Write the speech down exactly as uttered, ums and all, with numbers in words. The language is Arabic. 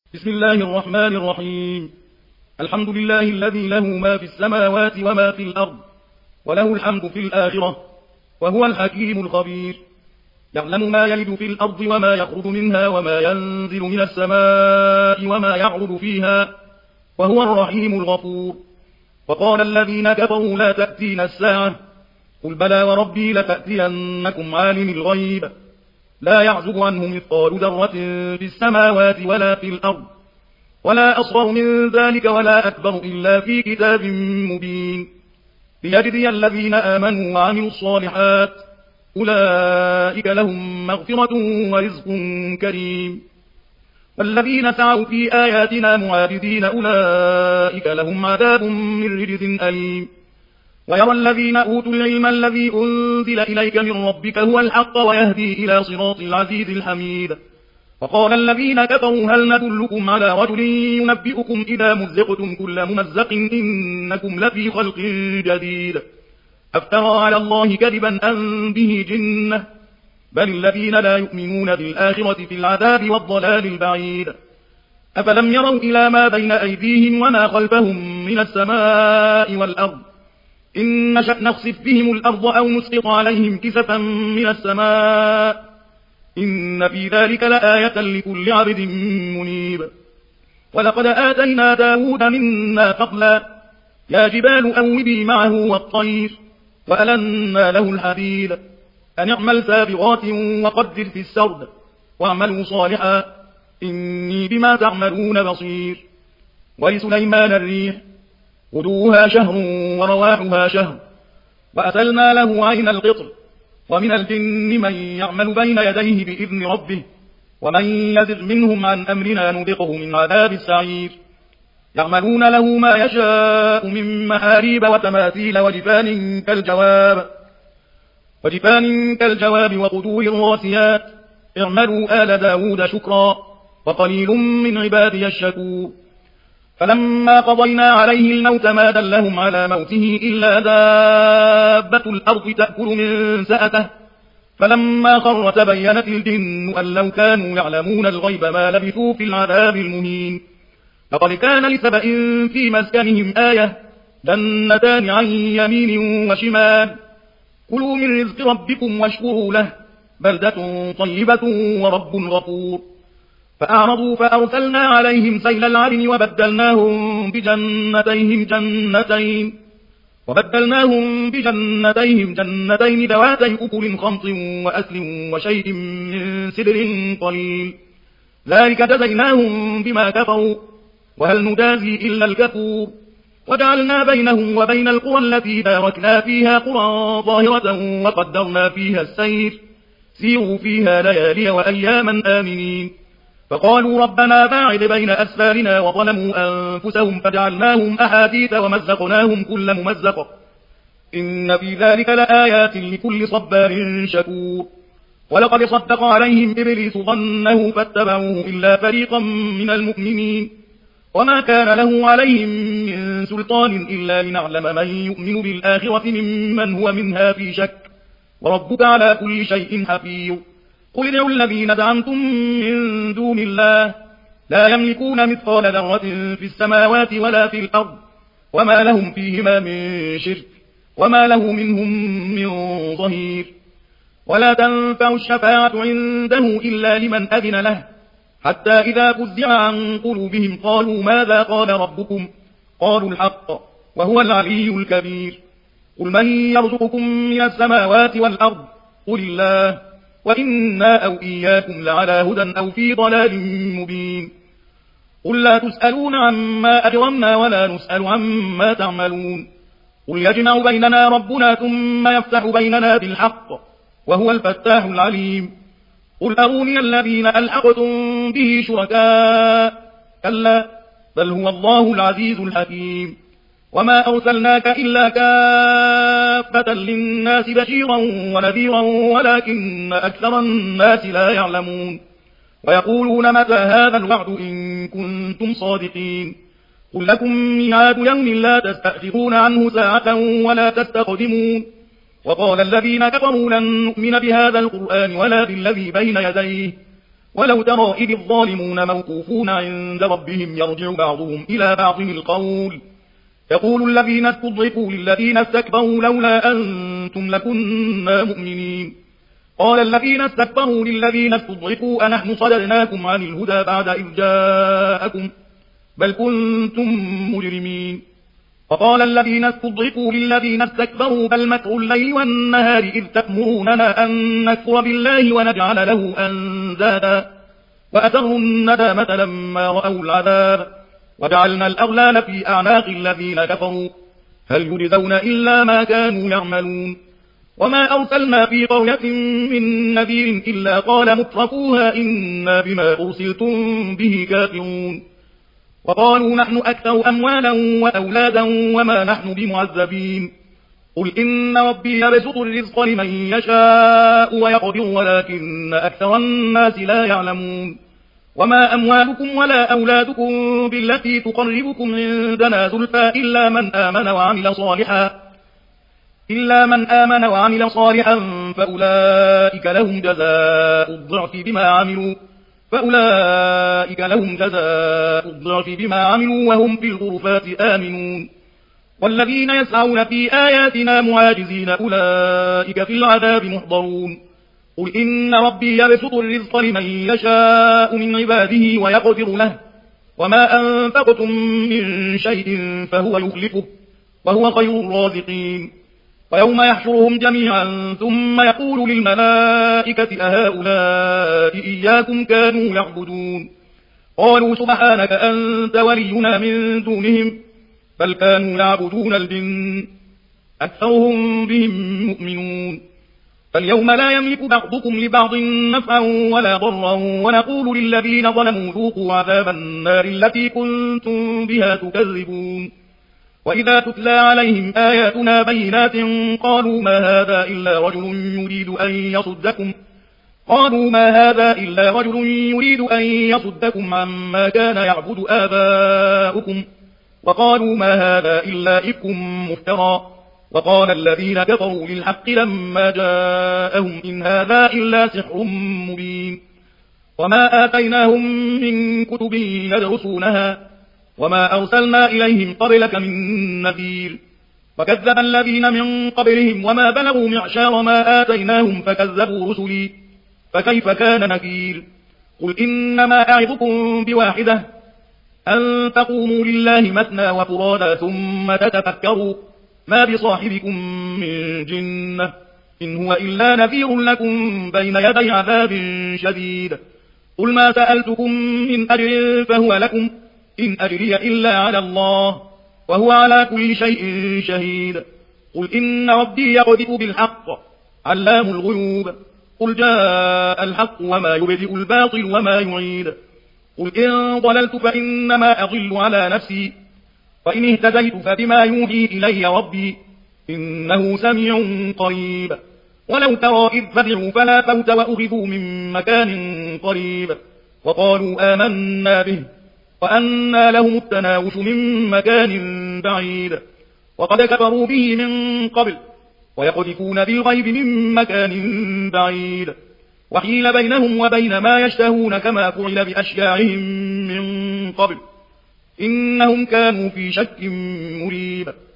بسم الله الرحمن الرحيم. الحمد لله الذي له ما في السماوات وما في الأرض، وله الحمد في الآخرة، وهو الحكيم الخبير. يعلم ما يلد في الأرض وما يخرج منها وما ينزل من السماء وما يعرض فيها، وهو الرحيم الغفور. وقال الذين كفروا لا تأتينا الساعة، قل بلى وربي لتأتينكم عالم الغيب لا يعزب عنه مثقال ذرة في السماوات ولا في الأرض، ولا أصغر من ذلك ولا أكبر إلا في كتاب مبين، ليجزي الذين آمنوا وعملوا الصالحات أولئك لهم مغفرة ورزق كريم. والذين سعوا في آياتنا معاجزين أولئك لهم عذاب من رجز أليم. ويرى الذين أوتوا العلم الذي أنزل إليك من ربك هو الحق ويهدي إلى صراط العزيز الحميد. وقال الذين كفروا هل ندلكم على رجل ينبئكم إذا مزقتم كل ممزق إنكم لفي خلق جديد، أفترى على الله كذبا أم به جنة، بل الذين لا يؤمنون بالآخرة في العذاب والضلال البعيد. أفلم يروا إلى ما بين أيديهم وما خلفهم من السماء والأرض، إن نشأ نخسف بهم الأرض أو نسقط عليهم كسفا من السماء، إن في ذلك لآية لكل عبد منيب. ولقد آتينا داود منا فضلا، يا جبال أوبي معه والطير، وألنا له الحديد، أن اعمل سابغات وقدر في السرد، واعملوا صالحا إني بما تعملون بصير. ولسليمان الريح غدوها شهر ورواحها شهر، وأسلنا له عين القطر، ومن الجن من يعمل بين يديه بإذن ربه، ومن يزغ منهم عن أمرنا نذقه من عذاب السعير. يعملون له ما يشاء من محاريب وتماثيل وجفان كالجواب وجفان كالجواب وقدور الراسيات، اعملوا آل داود شكرا وقليل من عبادي الشكور. فلما قضينا عليه الموت ما دلهم على موته إلا دابة الأرض تأكل من سأته، فلما خر تبينت الجن أن لو كانوا يعلمون الغيب ما لبثوا في العذاب المهين. لقد كان لسبأ في مسكنهم آية، جنتان عن يمين وشمال، كلوا من رزق ربكم واشكروا له بلدة طيبة ورب غفور. فأعرضوا فأرسلنا عليهم سيل العرم وبدلناهم بجنتيهم جنتين وبدلناهم بجنتيهم جنتين ذواتي أكل خمط وأسل وشيء من سدر قليل، ذلك جزيناهم بما كفروا، وهل نجازي إلا الكفور. وجعلنا بينهم وبين القرى التي باركنا فيها قرى ظاهرة وقدرنا فيها السير، سيروا فيها ليالي وأياما آمنين. فقالوا ربنا باعد بين أسفارنا وظلموا أنفسهم فجعلناهم أحاديث ومزقناهم كل ممزق، إن في ذلك لآيات لكل صبار شكور. ولقد صدق عليهم إبليس ظنه فاتبعوه إلا فريقا من المؤمنين، وما كان له عليهم من سلطان إلا لنعلم من يؤمن بالآخرة ممن هو منها في شك، وربك على كل شيء حفيظ. قل ادعوا الذين زعمتم من دون الله لا يملكون مثقال ذرة في السماوات ولا في الأرض، وما لهم فيهما من شرك، وما له منهم من ظهير. ولا تنفع الشفاعة عنده إلا لمن أذن له، حتى إذا فزع عن قلوبهم قالوا ماذا قال ربكم، قالوا الحق وهو العلي الكبير. قل من يرزقكم من السماوات والأرض، قل الله، وإنا أو إياكم لعلى هدى أو في ضلال مبين. قل لا تسألون عما أجرمنا ولا نسأل عما تعملون. قل يجمع بيننا ربنا ثم يفتح بيننا بالحق وهو الفتاح العليم. قل أروني الذين ألحقتم به شركاء، كلا بل هو الله العزيز الحكيم. وما أرسلناك إلا كافة للناس بشيرا ونذيرا ولكن أكثر الناس لا يعلمون. ويقولون متى هذا الوعد إن كنتم صادقين. قل لكم ميعاد يوم لا تستأخرون عنه ساعة ولا تستقدمون. وقال الذين كفروا لن نؤمن بهذا القرآن ولا بالذي بين يديه ولو ترى إذ الظالمون موقوفون عند ربهم يرجع بعضهم إلى بعض القول يقول الذين استضعفوا للذين استكبروا لولا أنتم لكنا مؤمنين قال الذين استكبروا للذين استضعفوا أنحن صددناكم عن الهدى بعد إذ جاءكم بل كنتم مجرمين وقال الذين استضعفوا للذين استكبروا بل مكر الليل والنهار إذ تأمروننا أن نكفر بالله ونجعل له أندادا وأسروا الندامة لما رأوا العذاب وجعلنا الأغلال في أعناق الذين كفروا هل يجزون إلا ما كانوا يعملون وما أرسلنا في قرية من نذير إلا قال مترفوها إنا بما أرسلتم به كافرون وقالوا نحن أكثر أموالا وأولادا وما نحن بمعذبين قل إن ربي يبسط الرزق لمن يشاء ويقدر ولكن أكثر الناس لا يعلمون وما أموالكم ولا أولادكم بالتي تقربكم عندنا زلفى إلا من آمن وعمل صالحا إلا من آمن وعمل صالحا فأولئك لهم جزاء الضعف بما عملوا فأولئك لهم جزاء الضعف بما عملوا وهم في الغرفات آمنون والذين يسعون في آياتنا معاجزين أولئك في العذاب محضرون قل إن ربي يبسط الرزق لمن يشاء من عباده ويقدر له وما أنفقتم من شيء فهو يخلفه وهو خير الرازقين ويوم يحشرهم جميعا ثم يقول للملائكة أهؤلاء إياكم كانوا يعبدون قالوا سبحانك أنت ولينا من دونهم بل كانوا يعبدون الجن أكثرهم بهم مؤمنون فاليوم لا يملك بعضكم لبعض نفعا ولا ضرا ونقول للذين ظلموا ذوقوا عذاب النار التي كنتم بها تكذبون وإذا تتلى عليهم آياتنا بينات قالوا ما هذا إلا رجل يريد أن يصدكم قالوا ما هذا إلا رجل يريد أن يصدكم عما كان يعبد آباؤكم وقالوا ما هذا إلا إفك مفترى وقال الذين كفروا للحق لما جاءهم إن هذا إلا سحر مبين وما آتيناهم من كتب يدرسونها وما أرسلنا إليهم قبلك من نذير وكذب الذين من قبلهم وما بلغوا معشار ما آتيناهم فكذبوا رسلي فكيف كان نكير قل إنما أعظكم بواحدة أن تقوموا لله مثنى وفرادا ثم تتفكروا ما بصاحبكم من جنة إن هو إلا نذير لكم بين يدي عذاب شديد قل ما سألتكم من أجر فهو لكم إن أجري إلا على الله وهو على كل شيء شهيد قل إن ربي يقذف بالحق علام الغيوب قل جاء الحق وما يبدئ الباطل وما يعيد قل إن ضللت فإنما أضل على نفسي وإن اهتديت فبما يوحي إلي ربي إنه سميع قريب ولو ترى إذ فزعوا فلا فوت وأخذوا من مكان قريب وقالوا آمنا به وأنى لهم التناوش من مكان بعيد وقد كفروا به من قبل ويقذفون بالغيب من مكان بعيد وحيل بينهم وبين ما يشتهون كما فعل بأشياعهم من قبل إنهم كانوا في شك مريب